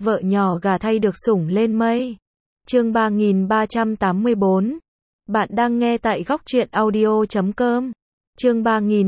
vợ nhỏ gà thay được sủng lên mây. Chương 3384. Bạn đang nghe tại góc truyện audio.com. Chương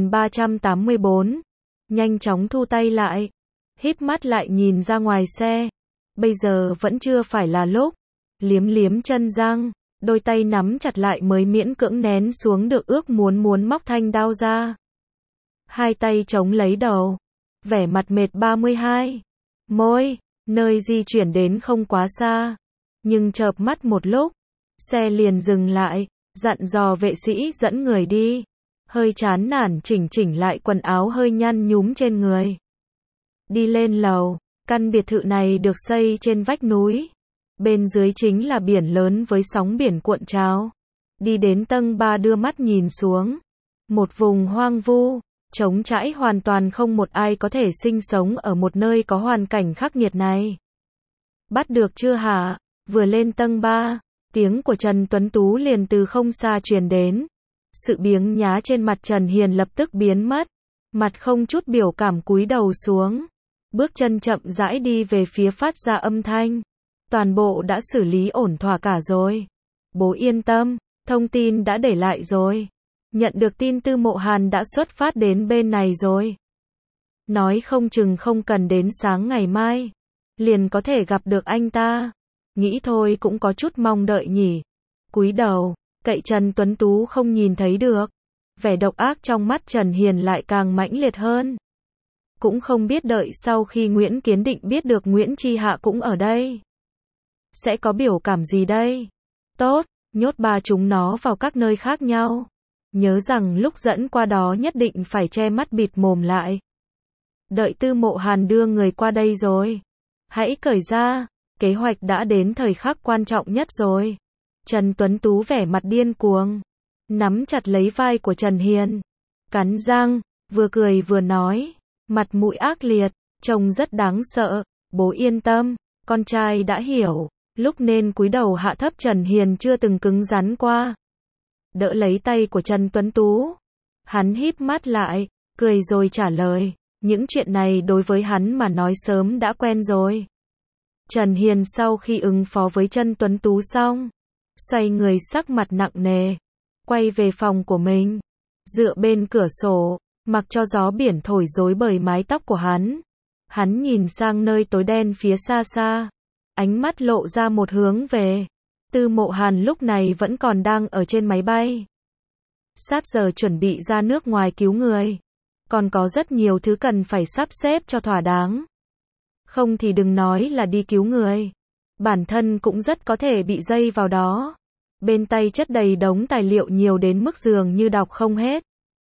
3384. Nhanh chóng thu tay lại, híp mắt lại nhìn ra ngoài xe. Bây giờ vẫn chưa phải là lúc. Liếm liếm chân răng, đôi tay nắm chặt lại mới miễn cưỡng nén xuống được ước muốn móc thanh đao ra. Hai tay chống lấy đầu, vẻ mặt mệt 32. Môi, nơi di chuyển đến không quá xa, nhưng chợp mắt một lúc, xe liền dừng lại, dặn dò vệ sĩ dẫn người đi. Hơi chán nản chỉnh lại quần áo hơi nhăn nhúm trên người. Đi lên lầu, căn biệt thự này được xây trên vách núi. Bên dưới chính là biển lớn với sóng biển cuộn trào. Đi đến tầng 3 đưa mắt nhìn xuống. Một vùng hoang vu, trống trải hoàn toàn không một ai có thể sinh sống ở một nơi có hoàn cảnh khắc nghiệt này. Bắt được chưa hả? Vừa lên tầng 3, tiếng của Trần Tuấn Tú liền từ không xa truyền đến. Sự biếng nhá trên mặt Trần Hiền lập tức biến mất. Mặt không chút biểu cảm cúi đầu xuống. Bước chân chậm rãi đi về phía phát ra âm thanh. Toàn bộ đã xử lý ổn thỏa cả rồi. Bố yên tâm, thông tin đã để lại rồi. Nhận được tin Tư Mộ Hàn đã xuất phát đến bên này rồi. Nói không chừng không cần đến sáng ngày mai, liền có thể gặp được anh ta. Nghĩ thôi cũng có chút mong đợi nhỉ. Cúi đầu, cậy Trần Tuấn Tú không nhìn thấy được. Vẻ độc ác trong mắt Trần Hiền lại càng mãnh liệt hơn. Cũng không biết đợi sau khi Nguyễn Kiến Định biết được Nguyễn Chi Hạ cũng ở đây, sẽ có biểu cảm gì đây? Tốt, nhốt ba chúng nó vào các nơi khác nhau. Nhớ rằng lúc dẫn qua đó nhất định phải che mắt bịt mồm lại. Đợi Tư Mộ Hàn đưa người qua đây rồi, hãy cởi ra, kế hoạch đã đến thời khắc quan trọng nhất rồi. Trần Tuấn Tú vẻ mặt điên cuồng, nắm chặt lấy vai của Trần Hiền, cắn răng, vừa cười vừa nói, mặt mũi ác liệt, trông rất đáng sợ. Bố yên tâm, con trai đã hiểu. Lúc nên cúi đầu hạ thấp Trần Hiền chưa từng cứng rắn qua. Đỡ lấy tay của Trần Tuấn Tú. Hắn híp mắt lại, cười rồi trả lời. Những chuyện này đối với hắn mà nói sớm đã quen rồi. Trần Hiền sau khi ứng phó với Trần Tuấn Tú xong, xoay người sắc mặt nặng nề, quay về phòng của mình. Dựa bên cửa sổ, mặc cho gió biển thổi rối bời mái tóc của hắn. Hắn nhìn sang nơi tối đen phía xa xa. Ánh mắt lộ ra một hướng về. Tư Mộ Hàn lúc này vẫn còn đang ở trên máy bay. Sát giờ chuẩn bị ra nước ngoài cứu người. Còn có rất nhiều thứ cần phải sắp xếp cho thỏa đáng. Không thì đừng nói là đi cứu người. Bản thân cũng rất có thể bị dây vào đó. Bên tay chất đầy đống tài liệu nhiều đến mức dường như đọc không hết.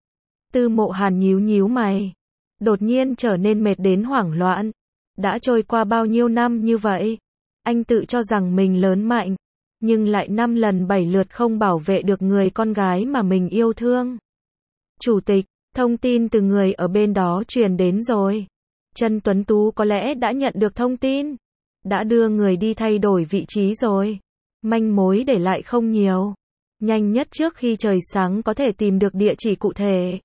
Tư Mộ Hàn nhíu mày. Đột nhiên trở nên mệt đến hoảng loạn. Đã trôi qua bao nhiêu năm như vậy. Anh tự cho rằng mình lớn mạnh, nhưng lại 5 lần 7 lượt không bảo vệ được người con gái mà mình yêu thương. Chủ tịch, thông tin từ người ở bên đó truyền đến rồi. Trần Tuấn Tú có lẽ đã nhận được thông tin, đã đưa người đi thay đổi vị trí rồi. Manh mối để lại không nhiều. Nhanh nhất trước khi trời sáng có thể tìm được địa chỉ cụ thể.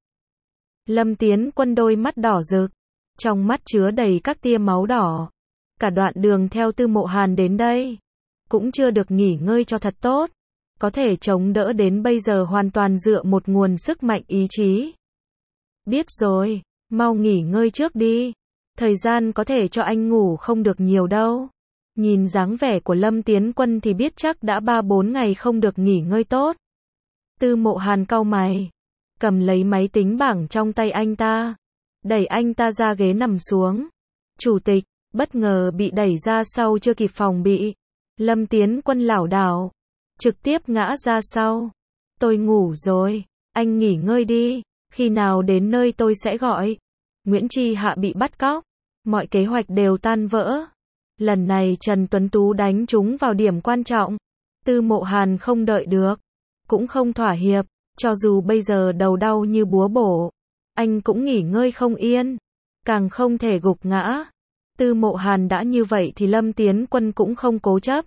Lâm Tiến Quân đôi mắt đỏ rực, trong mắt chứa đầy các tia máu đỏ. Cả đoạn đường theo Tư Mộ Hàn đến đây, cũng chưa được nghỉ ngơi cho thật tốt. Có thể chống đỡ đến bây giờ hoàn toàn dựa một nguồn sức mạnh ý chí. Biết rồi, mau nghỉ ngơi trước đi. Thời gian có thể cho anh ngủ không được nhiều đâu. Nhìn dáng vẻ của Lâm Tiến Quân thì biết chắc đã 3-4 ngày không được nghỉ ngơi tốt. Tư Mộ Hàn cau mày, cầm lấy máy tính bảng trong tay anh ta, đẩy anh ta ra ghế nằm xuống. Chủ tịch, bất ngờ bị đẩy ra sau chưa kịp phòng bị. Lâm Tiến Quân lảo đảo, trực tiếp ngã ra sau. Tôi ngủ rồi, anh nghỉ ngơi đi, khi nào đến nơi tôi sẽ gọi. Nguyễn Chi Hạ bị bắt cóc, mọi kế hoạch đều tan vỡ. Lần này Trần Tuấn Tú đánh trúng vào điểm quan trọng. Tư Mộ Hàn không đợi được, cũng không thỏa hiệp, cho dù bây giờ đầu đau như búa bổ, anh cũng nghỉ ngơi không yên, càng không thể gục ngã. Tư Mộ Hàn đã như vậy thì Lâm Tiến Quân cũng không cố chấp.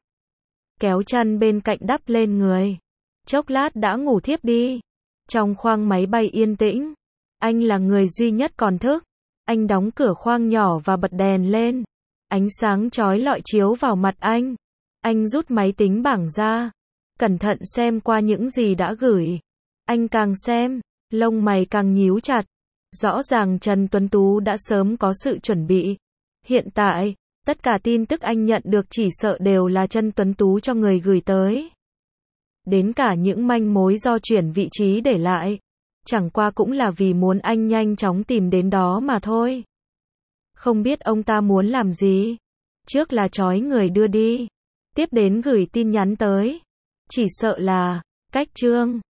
Kéo chăn bên cạnh đắp lên người. Chốc lát đã ngủ thiếp đi. Trong khoang máy bay yên tĩnh. Anh là người duy nhất còn thức. Anh đóng cửa khoang nhỏ và bật đèn lên. Ánh sáng chói lọi chiếu vào mặt anh. Anh rút máy tính bảng ra, cẩn thận xem qua những gì đã gửi. Anh càng xem, lông mày càng nhíu chặt. Rõ ràng Trần Tuấn Tú đã sớm có sự chuẩn bị. Hiện tại, tất cả tin tức anh nhận được chỉ sợ đều là Trần Tuấn Tú cho người gửi tới. Đến cả những manh mối do chuyển vị trí để lại, chẳng qua cũng là vì muốn anh nhanh chóng tìm đến đó mà thôi. Không biết ông ta muốn làm gì. Trước là trói người đưa đi, tiếp đến gửi tin nhắn tới. Chỉ sợ là cách Trương